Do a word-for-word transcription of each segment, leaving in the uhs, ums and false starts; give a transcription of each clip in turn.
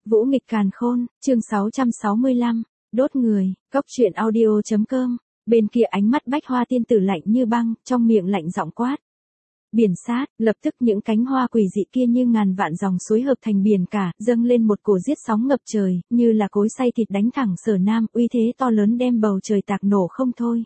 Vũ nghịch càn khôn, chương sáu trăm sáu mươi lăm, đốt người, cốc truyện audio.com, bên kia ánh mắt Bách Hoa tiên tử lạnh như băng, trong miệng lạnh giọng quát. Biển sát, lập tức những cánh hoa quỷ dị kia như ngàn vạn dòng suối hợp thành biển cả, dâng lên một cổ giết sóng ngập trời, như là cối xay thịt đánh thẳng Sở Nam, uy thế to lớn đem bầu trời tạc nổ không thôi.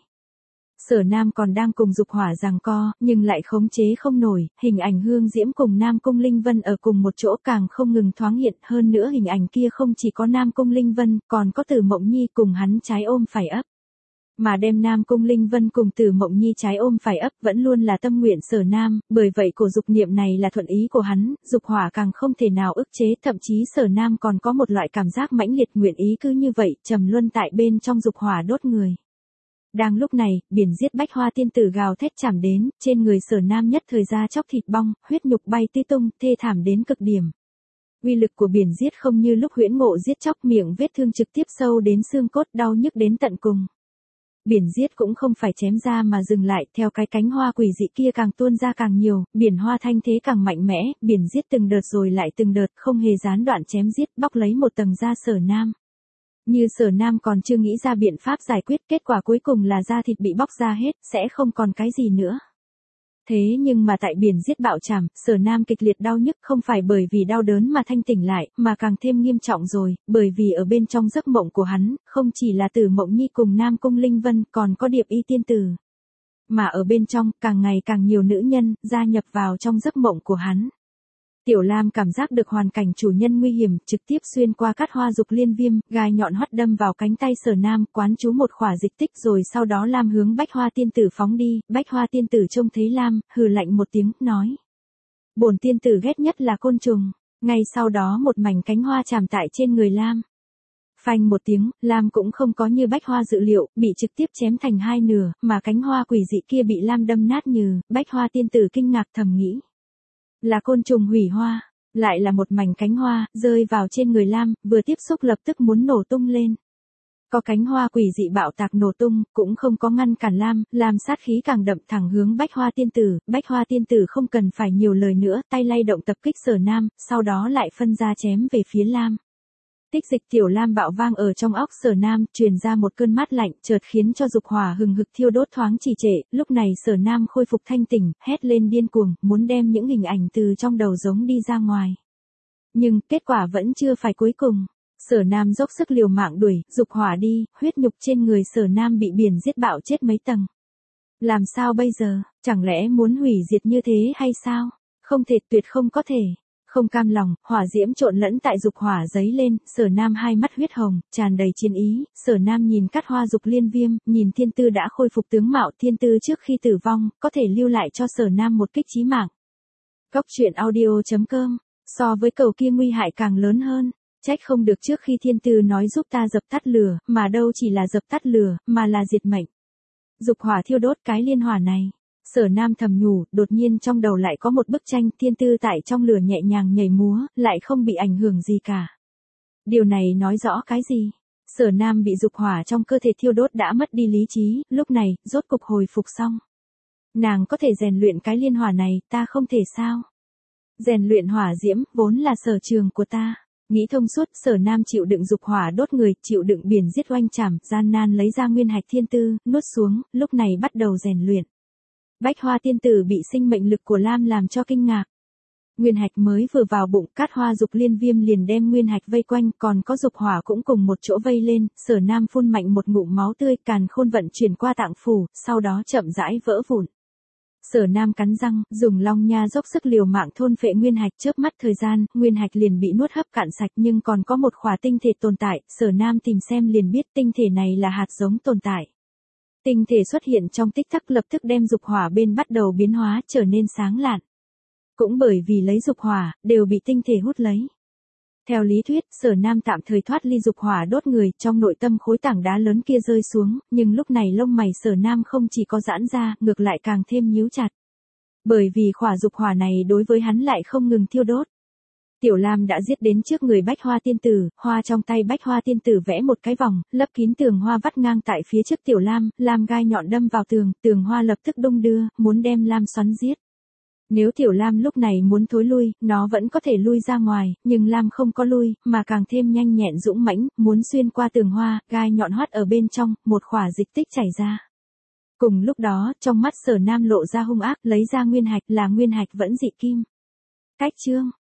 Sở Nam còn đang cùng dục hỏa giằng co, nhưng lại khống chế không nổi, hình ảnh Hương Diễm cùng Nam Cung Linh Vân ở cùng một chỗ càng không ngừng thoáng hiện, hơn nữa hình ảnh kia không chỉ có Nam Cung Linh Vân, còn có Từ Mộng Nhi cùng hắn trái ôm phải ấp. Mà đem Nam Cung Linh Vân cùng Từ Mộng Nhi trái ôm phải ấp vẫn luôn là tâm nguyện Sở Nam, bởi vậy cổ dục niệm này là thuận ý của hắn, dục hỏa càng không thể nào ức chế, thậm chí Sở Nam còn có một loại cảm giác mãnh liệt nguyện ý cứ như vậy, trầm luân tại bên trong dục hỏa đốt người. Đang lúc này, biển giết Bách Hoa tiên tử gào thét chạm đến, trên người Sở Nam nhất thời ra chóc thịt bong, huyết nhục bay tứ tung, thê thảm đến cực điểm. Uy lực của biển giết không như lúc Huyễn Ngộ giết chóc, miệng vết thương trực tiếp sâu đến xương cốt, đau nhức đến tận cùng. Biển giết cũng không phải chém ra mà dừng lại, theo cái cánh hoa quỷ dị kia càng tuôn ra càng nhiều, biển hoa thanh thế càng mạnh mẽ, biển giết từng đợt rồi lại từng đợt, không hề gián đoạn chém giết, bóc lấy một tầng da Sở Nam. Như Sở Nam còn chưa nghĩ ra biện pháp giải quyết, kết quả cuối cùng là da thịt bị bóc ra hết, sẽ không còn cái gì nữa. Thế nhưng mà tại biển giết bạo chảm, Sở Nam kịch liệt đau nhức không phải bởi vì đau đớn mà thanh tỉnh lại, mà càng thêm nghiêm trọng rồi, bởi vì ở bên trong giấc mộng của hắn, không chỉ là Từ Mộng Nhi cùng Nam Cung Linh Vân, còn có Điệp Y tiên tử. Mà ở bên trong, càng ngày càng nhiều nữ nhân, gia nhập vào trong giấc mộng của hắn. Tiểu Lam cảm giác được hoàn cảnh chủ nhân nguy hiểm, trực tiếp xuyên qua cát hoa dục liên viêm, gai nhọn hoắt đâm vào cánh tay Sở Nam, quán chú một khỏa dịch tích rồi sau đó Lam hướng Bách Hoa tiên tử phóng đi, Bách Hoa tiên tử trông thấy Lam, hừ lạnh một tiếng, nói. Bổn tiên tử ghét nhất là côn trùng, ngay sau đó một mảnh cánh hoa chạm tại trên người Lam. Phanh một tiếng, Lam cũng không có như Bách Hoa dự liệu, bị trực tiếp chém thành hai nửa, mà cánh hoa quỷ dị kia bị Lam đâm nát như, Bách Hoa tiên tử kinh ngạc thầm nghĩ. Là côn trùng hủy hoa, lại là một mảnh cánh hoa, rơi vào trên người Lam, vừa tiếp xúc lập tức muốn nổ tung lên. Có cánh hoa quỷ dị bạo tạc nổ tung, cũng không có ngăn cản Lam, Lam sát khí càng đậm thẳng hướng Bách Hoa tiên tử, Bách Hoa tiên tử không cần phải nhiều lời nữa, tay lay động tập kích Sở Nam, sau đó lại phân ra chém về phía Lam. Tích dịch tiểu Lam bạo vang ở trong óc Sở Nam, truyền ra một cơn mát lạnh, chợt khiến cho dục hỏa hừng hực thiêu đốt thoáng trì trệ, lúc này Sở Nam khôi phục thanh tỉnh, hét lên điên cuồng, muốn đem những hình ảnh từ trong đầu giống đi ra ngoài. Nhưng, kết quả vẫn chưa phải cuối cùng. Sở Nam dốc sức liều mạng đuổi, dục hỏa đi, huyết nhục trên người Sở Nam bị biển giết bạo chết mấy tầng. Làm sao bây giờ, chẳng lẽ muốn hủy diệt như thế hay sao? Không thể, tuyệt không có thể. Không cam lòng, hỏa diễm trộn lẫn tại dục hỏa giấy lên, Sở Nam hai mắt huyết hồng, tràn đầy chiến ý, Sở Nam nhìn cát hoa dục liên viêm, nhìn thiên tư đã khôi phục tướng mạo, thiên tư trước khi tử vong, có thể lưu lại cho Sở Nam một kích chí mạng. Cốc truyện audio.com, so với cầu kia nguy hại càng lớn hơn, trách không được trước khi thiên tư nói giúp ta dập tắt lửa, mà đâu chỉ là dập tắt lửa, mà là diệt mệnh. Dục hỏa thiêu đốt cái liên hỏa này. Sở Nam thầm nhủ, đột nhiên trong đầu lại có một bức tranh, thiên tư tại trong lửa nhẹ nhàng nhảy múa, lại không bị ảnh hưởng gì cả. Điều này nói rõ cái gì? Sở Nam bị dục hỏa trong cơ thể thiêu đốt đã mất đi lý trí, lúc này, rốt cục hồi phục xong. Nàng có thể rèn luyện cái liên hỏa này, ta không thể sao? Rèn luyện hỏa diễm, vốn là sở trường của ta. Nghĩ thông suốt, Sở Nam chịu đựng dục hỏa đốt người, chịu đựng biển giết oanh chảm, gian nan lấy ra nguyên hạch thiên tư, nuốt xuống, lúc này bắt đầu rèn luyện. Bách Hoa tiên tử bị sinh mệnh lực của Lam làm cho kinh ngạc. Nguyên hạch mới vừa vào bụng, cát hoa dục liên viêm liền đem nguyên hạch vây quanh, còn có dục hỏa cũng cùng một chỗ vây lên, Sở Nam phun mạnh một ngụm máu tươi, càn khôn vận chuyển qua tạng phủ, sau đó chậm rãi vỡ vụn. Sở Nam cắn răng, dùng long nha dốc sức liều mạng thôn phệ nguyên hạch, chớp mắt thời gian, nguyên hạch liền bị nuốt hấp cạn sạch, nhưng còn có một khỏa tinh thể tồn tại, Sở Nam tìm xem liền biết tinh thể này là hạt giống tồn tại. Tinh thể xuất hiện trong tích tắc lập tức đem dục hỏa bên bắt đầu biến hóa trở nên sáng lạn. Cũng bởi vì lấy dục hỏa, đều bị tinh thể hút lấy. Theo lý thuyết, Sở Nam tạm thời thoát ly dục hỏa đốt người, trong nội tâm khối tảng đá lớn kia rơi xuống, nhưng lúc này lông mày Sở Nam không chỉ có giãn ra, ngược lại càng thêm nhíu chặt. Bởi vì khỏa dục hỏa này đối với hắn lại không ngừng thiêu đốt. Tiểu Lam đã giết đến trước người Bách Hoa tiên tử, hoa trong tay Bách Hoa tiên tử vẽ một cái vòng, lấp kín tường hoa vắt ngang tại phía trước Tiểu Lam, Lam gai nhọn đâm vào tường, tường hoa lập tức đung đưa, muốn đem Lam xoắn giết. Nếu Tiểu Lam lúc này muốn thối lui, nó vẫn có thể lui ra ngoài, nhưng Lam không có lui, mà càng thêm nhanh nhẹn dũng mãnh, muốn xuyên qua tường hoa, gai nhọn hoắt ở bên trong, một khỏa dịch tích chảy ra. Cùng lúc đó, trong mắt Sở Nam lộ ra hung ác, lấy ra nguyên hạch, là nguyên hạch vẫn dị kim. Cách chương